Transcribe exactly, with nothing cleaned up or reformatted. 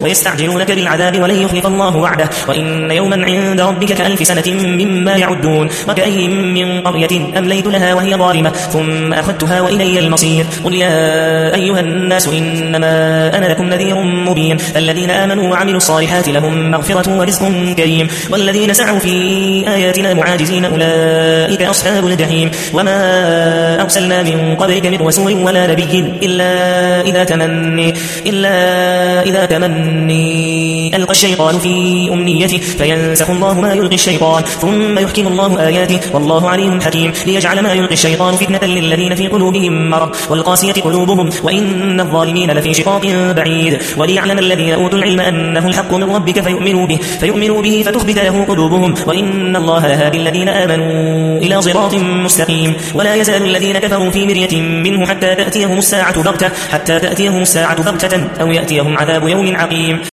ويستعجلونك بالعذاب ولن يخلف الله وعده وإن يوما عند ربك كألف سنة مما يعدون وكأي من قرية أمليت لها وهي ظالمة ثم أخذتها وإلي المصير قل يا أيها الناس إنما أنا لكم نذير مبين الذين آمنوا وعملوا الصالحات لهم مغفرة ورزق كريم والذين سعوا في آياتنا معاجزين أولئك أصحاب الجحيم وما أرسلنا من قبلك من رسول ولا نبي إلا إذا تمني إلا إذا تمني ألقى الشيطان في أمنيته فينسخ الله ما يلقي الشيطان ثم يحكم الله آياته والله عليم حكيم ليجعل ما يلقي الشيطان فتنة للذين في قلوبهم مرض والقاسية قلوبهم وإن الظالمين لفي شقاق بعيد وليعلم الذين أوتوا العلم أنه الحق من ربك فيؤمنوا به فيؤمنوا به فتخبت له قلوبهم وإن الله لهادي الذين آمنوا إلى صراط مستقيم ولا يزال الذين كفروا في مرية منه حتى تأتيهم الساعة بغتة حتى تأتيهم الساعة بغتة أو يأتيهم عذاب يوم عقيم